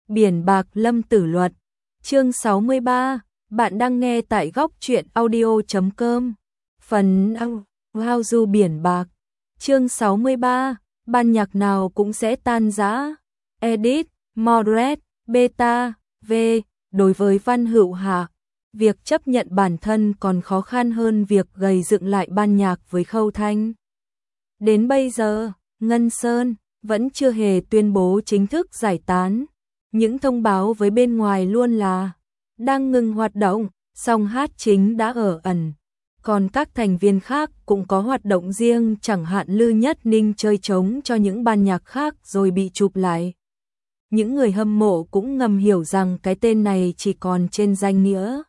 Biển bạc lâm tử luật. Chương 63, bạn đang nghe tại góc truyện audio.com. Phần How du biển bạc. Chương 63, ban nhạc nào cũng sẽ tan rã. Edit, Moderate, Beta, V. Đối với Văn Hữu Hạ, việc chấp nhận bản thân còn khó khăn hơn việc gầy dựng lại ban nhạc với Khâu Thanh. Đến bây giờ, Ngân Sơn vẫn chưa hề tuyên bố chính thức giải tán. Những thông báo với bên ngoài luôn là đang ngừng hoạt động, song hát chính đã ở ẩn. Còn các thành viên khác cũng có hoạt động riêng, chẳng hạn Lư Nhất Ninh chơi trống cho những ban nhạc khác rồi bị chụp lại. Những người hâm mộ cũng ngầm hiểu rằng cái tên này chỉ còn trên danh nghĩa.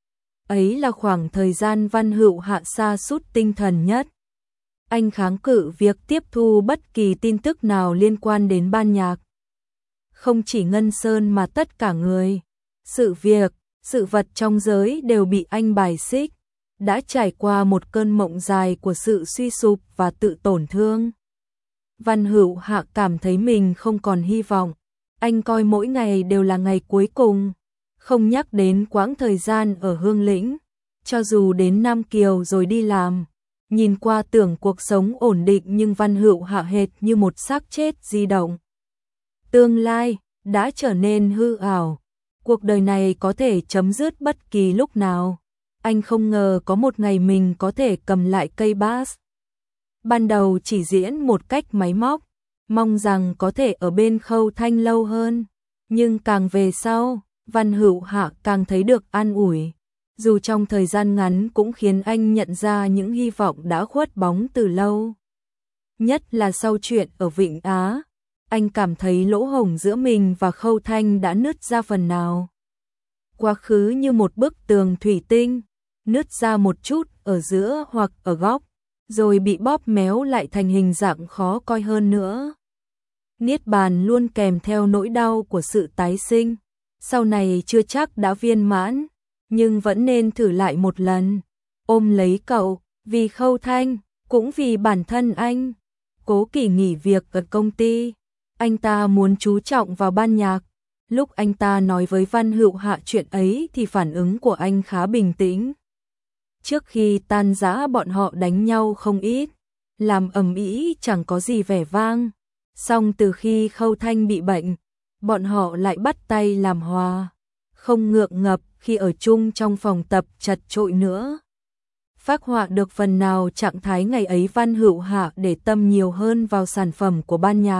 Ấy là khoảng thời gian Văn Hữu Hạ sa sút tinh thần nhất. Anh kháng cự việc tiếp thu bất kỳ tin tức nào liên quan đến ban nhạc. Không chỉ Ngân Sơn mà tất cả người, sự việc, sự vật trong giới đều bị anh bài xích. Đã trải qua một cơn mộng dài của sự suy sụp và tự tổn thương. Văn Hữu Hạ cảm thấy mình không còn hy vọng. Anh coi mỗi ngày đều là ngày cuối cùng. Không nhắc đến quãng thời gian ở Hương Lĩnh. Cho dù đến Nam Kiều rồi đi làm. Nhìn qua tưởng cuộc sống ổn định, nhưng Văn Hữu Hạ hệt như một xác chết di động. Tương lai đã trở nên hư ảo. Cuộc đời này có thể chấm dứt bất kỳ lúc nào. Anh không ngờ có một ngày mình có thể cầm lại cây bass. Ban đầu chỉ diễn một cách máy móc, mong rằng có thể ở bên Khâu Thanh lâu hơn. Nhưng càng về sau, Văn Hữu Hạ càng thấy được an ủi. Dù trong thời gian ngắn cũng khiến anh nhận ra những hy vọng đã khuất bóng từ lâu. Nhất là sau chuyện ở Vịnh Á, anh cảm thấy lỗ hổng giữa mình và Khâu Thanh đã nứt ra phần nào. Quá khứ như một bức tường thủy tinh, nứt ra một chút ở giữa hoặc ở góc, rồi bị bóp méo lại thành hình dạng khó coi hơn nữa. Niết bàn luôn kèm theo nỗi đau của sự tái sinh. Sau này chưa chắc đã viên mãn, nhưng vẫn nên thử lại một lần. Ôm lấy cậu, vì Khâu Thanh, cũng vì bản thân anh. Cố Kỳ nghỉ việc ở công ty. Anh ta muốn chú trọng vào ban nhạc. Lúc anh ta nói với Văn Hữu Hạ chuyện ấy thì phản ứng của anh khá bình tĩnh. Trước khi tan rã bọn họ đánh nhau không ít, làm ầm ĩ chẳng có gì vẻ vang. Song từ khi Khâu Thanh bị bệnh, bọn họ lại bắt tay làm hòa, không ngượng ngập khi ở chung trong phòng tập chật chội nữa. Phác họa được phần nào trạng thái ngày ấy Văn Hữu Hạ để tâm nhiều hơn vào sản phẩm của ban nhạc.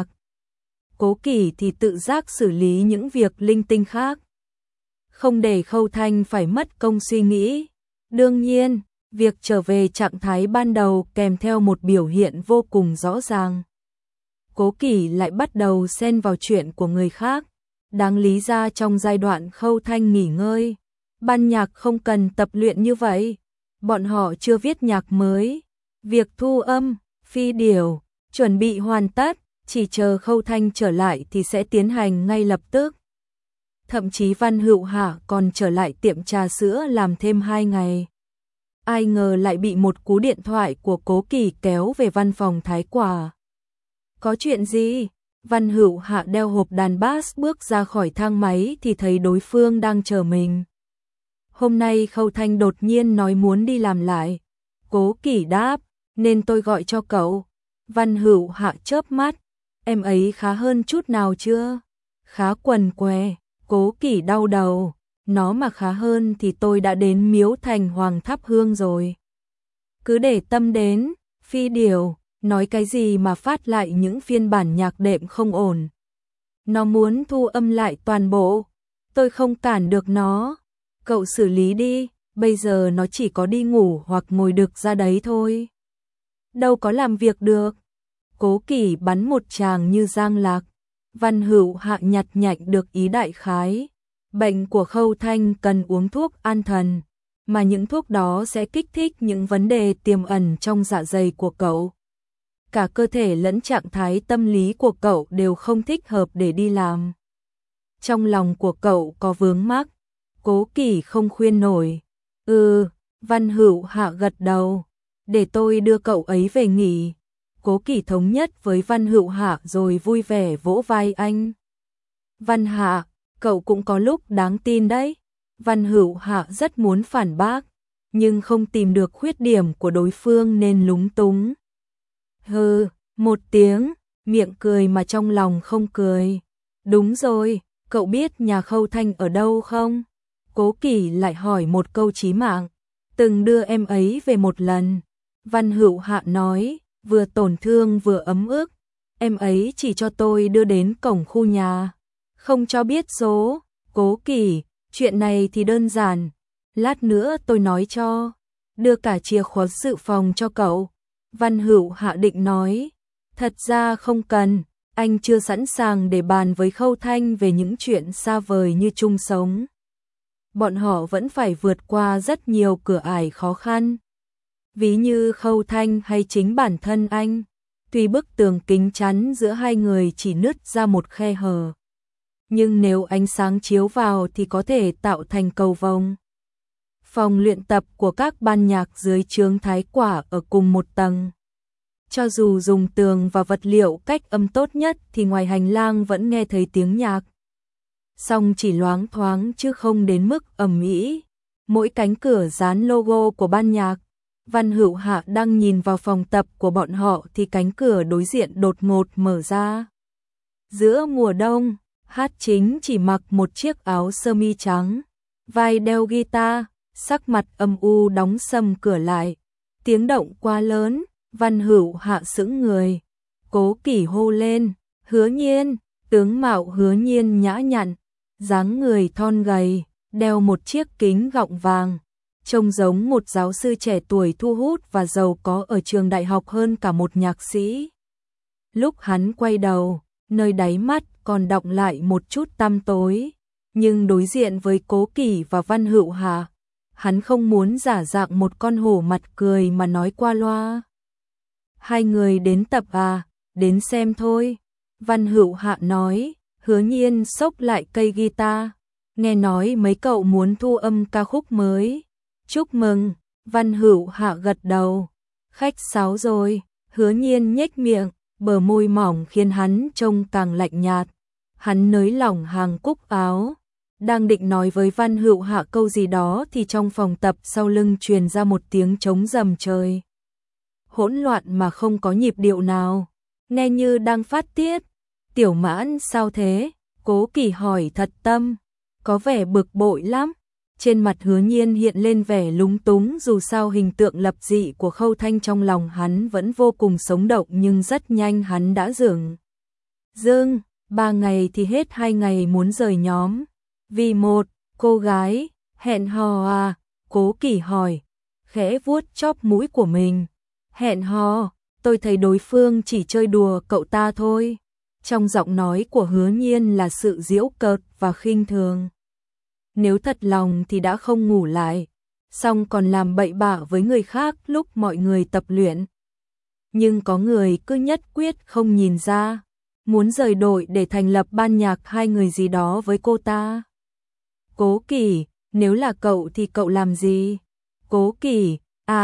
Cố Kỳ thì tự giác xử lý những việc linh tinh khác, không để Khâu Thanh phải mất công suy nghĩ. Đương nhiên, việc trở về trạng thái ban đầu kèm theo một biểu hiện vô cùng rõ ràng. Cố Kỳ lại bắt đầu xen vào chuyện của người khác. Đáng lý ra trong giai đoạn Khâu Thanh nghỉ ngơi, ban nhạc không cần tập luyện như vậy. Bọn họ chưa viết nhạc mới. Việc thu âm, phi điểu, chuẩn bị hoàn tất, chỉ chờ Khâu Thanh trở lại thì sẽ tiến hành ngay lập tức. Thậm chí Văn Hữu Hạ còn trở lại tiệm trà sữa làm thêm 2 ngày. Ai ngờ lại bị một cú điện thoại của Cố Kỳ kéo về văn phòng Thái Quả. Có chuyện gì? Văn Hữu Hạ đeo hộp đàn bass bước ra khỏi thang máy thì thấy đối phương đang chờ mình. Hôm nay Khâu Thanh đột nhiên nói muốn đi làm lại. Cố Kỳ đáp, nên tôi gọi cho cậu. Văn Hữu Hạ chớp mắt, em ấy khá hơn chút nào chưa? Khá quằn què. Cố Kỳ đau đầu, nó mà khá hơn thì tôi đã đến Miếu Thành Hoàng thắp hương rồi. Cứ để tâm đến, phi điểu, nói cái gì mà phát lại những phiên bản nhạc đệm không ổn. Nó muốn thu âm lại toàn bộ, tôi không cản được nó. Cậu xử lý đi, bây giờ nó chỉ có đi ngủ hoặc ngồi đực ra đấy thôi. Đâu có làm việc được. Cố Kỳ bắn một tràng như giang lạc. Văn Hữu Hạ nhặt nhạnh được ý đại khái. Bệnh của Khâu Thanh cần uống thuốc an thần, mà những thuốc đó sẽ kích thích những vấn đề tiềm ẩn trong dạ dày của cậu. Cả cơ thể lẫn trạng thái tâm lý của cậu đều không thích hợp để đi làm. Trong lòng của cậu có vướng mắc. Cố Kỳ không khuyên nổi. Văn Hữu Hạ gật đầu. Để tôi đưa cậu ấy về nghỉ. Cố Kỳ thống nhất với Văn Hữu Hạ rồi vui vẻ vỗ vai anh. Văn Hạ, cậu cũng có lúc đáng tin đấy. Văn Hữu Hạ rất muốn phản bác, nhưng không tìm được khuyết điểm của đối phương nên lúng túng. Hừ, một tiếng, miệng cười mà trong lòng không cười. Đúng rồi, cậu biết nhà Khâu Thanh ở đâu không? Cố Kỳ lại hỏi một câu chí mạng. Từng đưa em ấy về một lần. Văn Hữu Hạ nói, vừa tổn thương vừa ấm ức. Em ấy chỉ cho tôi đưa đến cổng khu nhà, không cho biết số. Cố Kỳ, chuyện này thì đơn giản. Lát nữa tôi nói cho. Đưa cả chìa khóa dự phòng cho cậu. Văn Hữu Hạ định nói. Thật ra không cần, anh chưa sẵn sàng để bàn với Khâu Thanh về những chuyện xa vời như chung sống. Bọn họ vẫn phải vượt qua rất nhiều cửa ải khó khăn. Ví như Khâu Thanh hay chính bản thân anh. Tuy bức tường kính chắn giữa hai người chỉ nứt ra một khe hở, nhưng nếu ánh sáng chiếu vào thì có thể tạo thành cầu vồng. Phòng luyện tập của các ban nhạc dưới trướng Thái Quả ở cùng một tầng. Cho dù dùng tường và vật liệu cách âm tốt nhất thì ngoài hành lang vẫn nghe thấy tiếng nhạc. Song chỉ loáng thoáng chứ không đến mức ầm ĩ. Mỗi cánh cửa dán logo của ban nhạc. Văn Hữu Hạ đang nhìn vào phòng tập của bọn họ thì cánh cửa đối diện đột ngột mở ra. Giữa mùa đông, Hát Chính chỉ mặc một chiếc áo sơ mi trắng, vai đeo guitar, sắc mặt âm u đóng sầm cửa lại. Tiếng động quá lớn, Văn Hữu Hạ sững người. Cố Kỳ hô lên, Hứa Nhiên. Tướng mạo Hứa Nhiên nhã nhặn, dáng người thon gầy, đeo một chiếc kính gọng vàng, trông giống một giáo sư trẻ tuổi thu hút và giàu có ở trường đại học hơn cả một nhạc sĩ. Lúc hắn quay đầu, nơi đáy mắt còn đọng lại một chút tăm tối, nhưng đối diện với Cố Kỳ và Văn Hữu Hạ, hắn không muốn giả dạng một con hổ mặt cười mà nói qua loa. Hai người đến tập à, đến xem thôi. Văn Hữu Hạ nói. Hứa Nhiên xốc lại cây guitar. Nghe nói mấy cậu muốn thu âm ca khúc mới. Chúc mừng. Văn Hữu Hạ gật đầu. Khách sáo rồi. Hứa Nhiên nhếch miệng, bờ môi mỏng khiến hắn trông càng lạnh nhạt. Hắn nới lỏng hàng cúc áo, đang định nói với Văn Hữu Hạ câu gì đó thì trong phòng tập sau lưng truyền ra một tiếng trống rầm trời. Hỗn loạn mà không có nhịp điệu nào, nghe như đang phát tiết. Tiểu Mãn sao thế? Cố Kỳ hỏi thật tâm, có vẻ bực bội lắm. Trên mặt Hứa Nhiên hiện lên vẻ lúng túng, dù sao hình tượng lập dị của Khâu Thanh trong lòng hắn vẫn vô cùng sống động, nhưng rất nhanh hắn đã dừng. 3 ngày thì hết 2 ngày muốn rời nhóm. Vì một cô gái, hẹn hò à? Cố Kỳ hỏi, khẽ vuốt chóp mũi của mình. Hẹn hò, tôi thấy đối phương chỉ chơi đùa cậu ta thôi. Trong giọng nói của Hứa Nhiên là sự giễu cợt và khinh thường. Nếu thật lòng thì đã không ngủ lại, xong còn làm bậy bạ với người khác lúc mọi người tập luyện. Nhưng có người cứ nhất quyết không nhìn ra, muốn rời đội để thành lập ban nhạc hai người gì đó với cô ta. Cố Kỳ, nếu là cậu thì cậu làm gì? Cố Kỳ,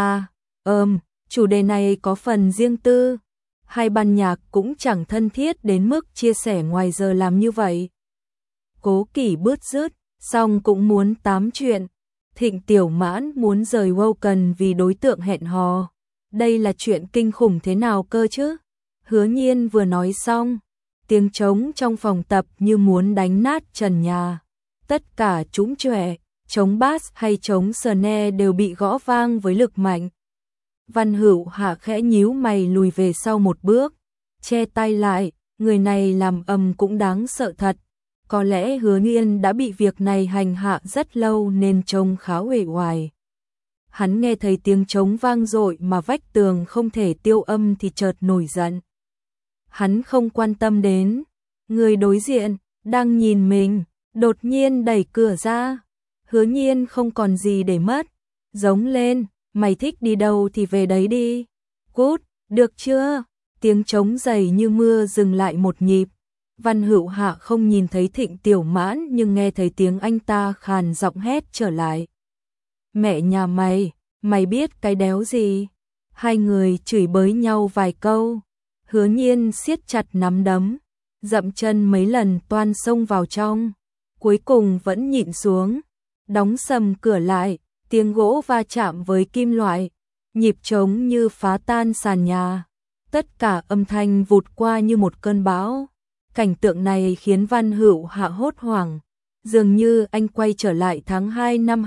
chủ đề này có phần riêng tư. Hai ban nhạc cũng chẳng thân thiết đến mức chia sẻ ngoài giờ làm như vậy. Cố Kỳ bứt rứt, xong cũng muốn tám chuyện. Thịnh Tiểu Mãn muốn rời Woken vì đối tượng hẹn hò. Đây là chuyện kinh khủng thế nào cơ chứ? Hứa Nhiên vừa nói xong, tiếng trống trong phòng tập như muốn đánh nát trần nhà. Tất cả trũng chòe, trống bass hay trống snare đều bị gõ vang với lực mạnh. Văn Hữu Hạ khẽ nhíu mày lùi về sau một bước, che tay lại, người này làm ầm cũng đáng sợ thật. Có lẽ Hứa Nhiên đã bị việc này hành hạ rất lâu nên trông khá uể oải. Hắn nghe thấy tiếng trống vang dội mà vách tường không thể tiêu âm thì chợt nổi giận. Hắn không quan tâm đến người đối diện đang nhìn mình, đột nhiên đẩy cửa ra. Hứa Nhiên không còn gì để mất, giống lên, mày thích đi đâu thì về đấy đi. Cút, được chưa? Tiếng trống dày như mưa dừng lại một nhịp. Văn Hữu Hạ không nhìn thấy Thịnh Tiểu Mãn nhưng nghe thấy tiếng anh ta khàn giọng hét trở lại. Mẹ nhà mày biết cái đéo gì? Hai người chửi bới nhau vài câu. Hứa Nhiên siết chặt nắm đấm, dậm chân mấy lần toan xông vào trong. cuối cùng vẫn nhịn xuống, đóng sầm cửa lại, tiếng gỗ va chạm với kim loại, nhịp trống như phá tan sàn nhà. Tất cả âm thanh vụt qua như một cơn bão. Cảnh tượng này khiến Văn Hữu Hạ hốt hoảng, dường như anh quay trở lại tháng 2 năm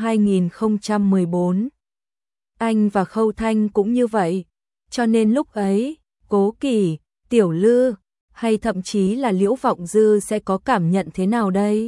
2014. Anh và Khâu Thanh cũng như vậy, cho nên lúc ấy, Cố Kỳ, Tiểu Lư, hay thậm chí là Liễu Vọng Dư sẽ có cảm nhận thế nào đây?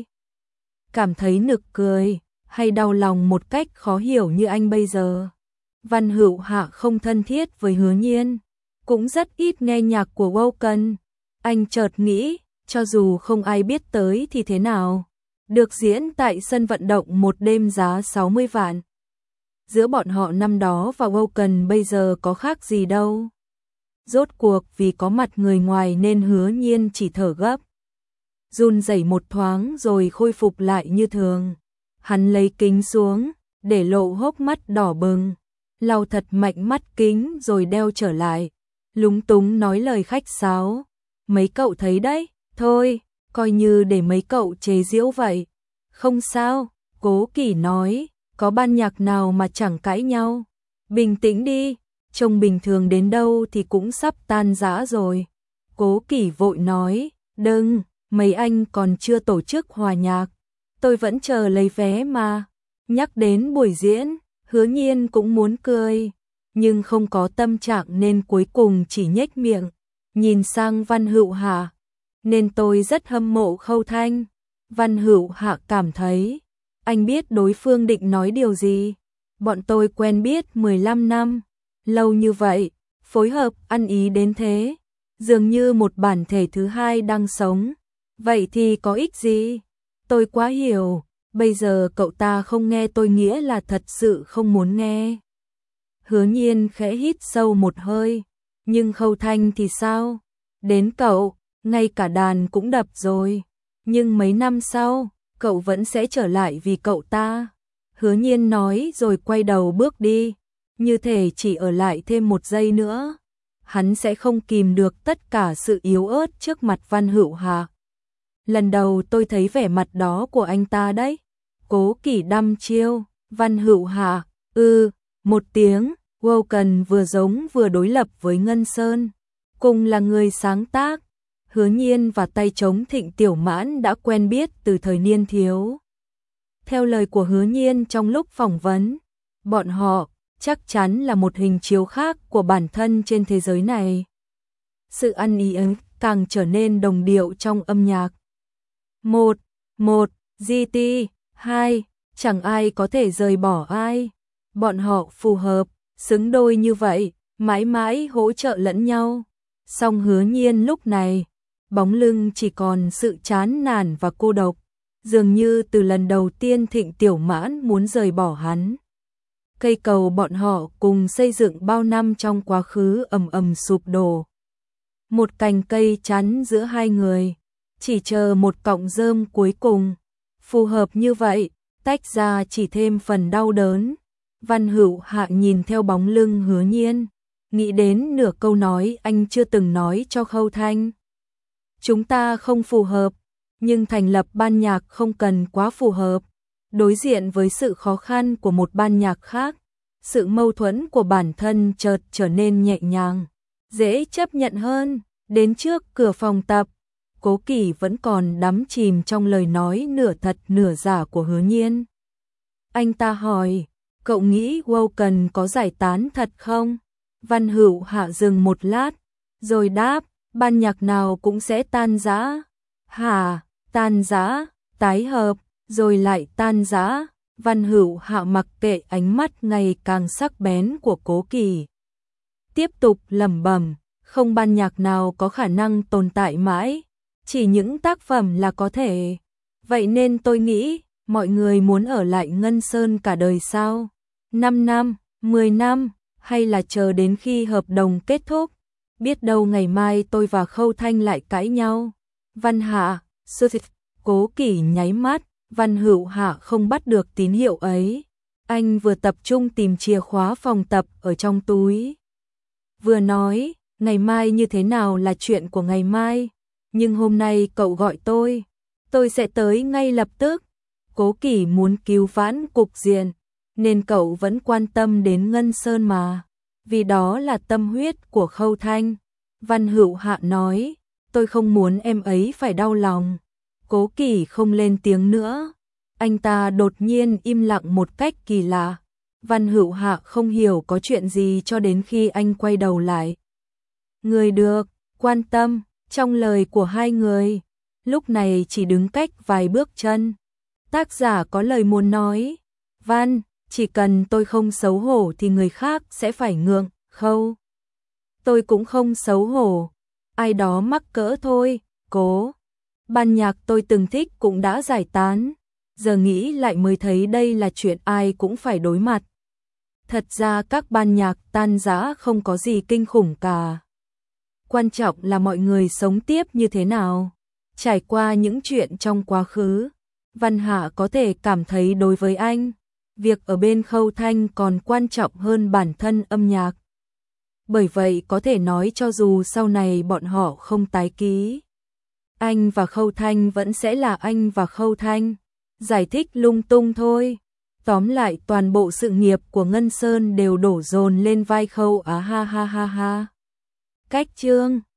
Cảm thấy nực cười, hay đau lòng một cách khó hiểu như anh bây giờ? Văn Hữu Hạ không thân thiết với Hứa Nhiên, cũng rất ít nghe nhạc của Woken. Anh chợt nghĩ, cho dù không ai biết tới thì thế nào? Được diễn tại sân vận động một đêm giá 60 vạn. Giữa bọn họ năm đó và Woken bây giờ có khác gì đâu. Rốt cuộc vì có mặt người ngoài nên Hứa Nhiên chỉ thở gấp, run rẩy một thoáng rồi khôi phục lại như thường. Hắn lấy kính xuống, để lộ hốc mắt đỏ bừng, lau thật mạnh mắt kính rồi đeo trở lại, lúng túng nói lời khách sáo. Mấy cậu thấy đấy, thôi, coi như để mấy cậu chế giễu vậy. Không sao, Cố Kỳ nói, có ban nhạc nào mà chẳng cãi nhau. Bình tĩnh đi, trông bình thường đến đâu thì cũng sắp tan rã rồi. Cố Kỳ vội nói, đừng, mấy anh còn chưa tổ chức hòa nhạc. Tôi vẫn chờ lấy vé mà. Nhắc đến buổi diễn, Hứa Nhiên cũng muốn cười, nhưng không có tâm trạng nên cuối cùng chỉ nhếch miệng, nhìn sang Văn Hữu Hạ. Nên tôi rất hâm mộ Khâu Thanh. Văn Hữu Hạ cảm thấy, anh biết đối phương định nói điều gì. Bọn tôi quen biết 15 năm, lâu như vậy, phối hợp ăn ý đến thế, dường như một bản thể thứ hai đang sống. Vậy thì có ích gì? Tôi quá hiểu, bây giờ cậu ta không nghe tôi nghĩa là thật sự không muốn nghe. Hứa Nhiên khẽ hít sâu một hơi, nhưng Khâu Thanh thì sao? Đến cậu, ngay cả đàn cũng đập rồi, nhưng mấy năm sau, cậu vẫn sẽ trở lại vì cậu ta. Hứa Nhiên nói rồi quay đầu bước đi, như thể chỉ ở lại thêm một giây nữa, hắn sẽ không kìm được tất cả sự yếu ớt trước mặt Văn Hữu Hạ. Lần đầu tôi thấy vẻ mặt đó của anh ta đấy. Cố Kỳ đăm chiêu, Văn Hữu Hạ, một tiếng. Woken vừa giống vừa đối lập với Ngân Sơn, cùng là người sáng tác. Hứa Nhiên và tay trống Thịnh Tiểu Mãn đã quen biết từ thời niên thiếu. Theo lời của Hứa Nhiên trong lúc phỏng vấn, bọn họ chắc chắn là một hình chiếu khác của bản thân trên thế giới này. Sự ăn ý ấy càng trở nên đồng điệu trong âm nhạc. Một, GT, 2, chẳng ai có thể rời bỏ ai. Bọn họ phù hợp, xứng đôi như vậy, mãi mãi hỗ trợ lẫn nhau. Song Hứa Nhiên lúc này, bóng lưng chỉ còn sự chán nản và cô độc, dường như từ lần đầu tiên Thịnh Tiểu Mãn muốn rời bỏ hắn. Cây cầu bọn họ cùng xây dựng bao năm trong quá khứ ầm ầm sụp đổ. Một cành cây chắn giữa hai người, chỉ chờ một cọng rơm cuối cùng. Phù hợp như vậy, tách ra chỉ thêm phần đau đớn. Văn Hữu Hạ nhìn theo bóng lưng Hứa Nhiên, nghĩ đến nửa câu nói anh chưa từng nói cho Khâu Thanh. Chúng ta không phù hợp, nhưng thành lập ban nhạc không cần quá phù hợp. Đối diện với sự khó khăn của một ban nhạc khác, sự mâu thuẫn của bản thân chợt trở nên nhẹ nhàng, dễ chấp nhận hơn. Đến trước cửa phòng tập, Cố Kỳ vẫn còn đắm chìm trong lời nói nửa thật nửa giả của Hứa Nhiên. Anh ta hỏi, cậu nghĩ Woken có giải tán thật không? Văn Hữu Hạ dừng một lát, rồi đáp, ban nhạc nào cũng sẽ tan rã. Hả, tan rã, tái hợp, rồi lại tan rã. Văn Hữu Hạ mặc kệ ánh mắt ngày càng sắc bén của Cố Kỳ, tiếp tục lẩm bẩm, không ban nhạc nào có khả năng tồn tại mãi, chỉ những tác phẩm là có thể. Vậy nên tôi nghĩ, mọi người muốn ở lại Ngân Sơn cả đời sao? 5 năm, 10 năm, hay là chờ đến khi hợp đồng kết thúc? Biết đâu ngày mai tôi và Khâu Thanh lại cãi nhau. Văn Hạ, Cố Kỳ nháy mắt, Văn Hữu Hạ không bắt được tín hiệu ấy. Anh vừa tập trung tìm chìa khóa phòng tập ở trong túi, vừa nói, ngày mai như thế nào là chuyện của ngày mai, nhưng hôm nay cậu gọi tôi, Tôi sẽ tới ngay lập tức. Cố Kỳ muốn cứu vãn cục diện, nên cậu vẫn quan tâm đến Ngân Sơn mà, vì đó là tâm huyết của Khâu Thanh. Văn Hữu Hạ nói, tôi không muốn em ấy phải đau lòng. Cố Kỳ không lên tiếng nữa. Anh ta đột nhiên im lặng một cách kỳ lạ. Văn Hữu Hạ không hiểu có chuyện gì cho đến khi anh quay đầu lại. Người được quan tâm trong lời của hai người lúc này chỉ đứng cách vài bước chân. Tác giả có lời muốn nói. Văn, chỉ cần tôi không xấu hổ thì người khác sẽ phải ngượng. Khâu, tôi cũng không xấu hổ. Ai đó mắc cỡ thôi. Cố, ban nhạc tôi từng thích cũng đã giải tán. Giờ nghĩ lại mới thấy đây là chuyện ai cũng phải đối mặt. Thật ra các ban nhạc tan rã không có gì kinh khủng cả. Quan trọng là mọi người sống tiếp như thế nào. Trải qua những chuyện trong quá khứ, Văn Hạ có thể cảm thấy đối với anh, việc ở bên Khâu Thanh còn quan trọng hơn bản thân âm nhạc. Bởi vậy có thể nói cho dù sau này bọn họ không tái ký, anh và Khâu Thanh vẫn sẽ là anh và Khâu Thanh. Giải thích lung tung thôi. Tóm lại toàn bộ sự nghiệp của Ngân Sơn đều đổ dồn lên vai Khâu Á ha ha ha ha. Cách chương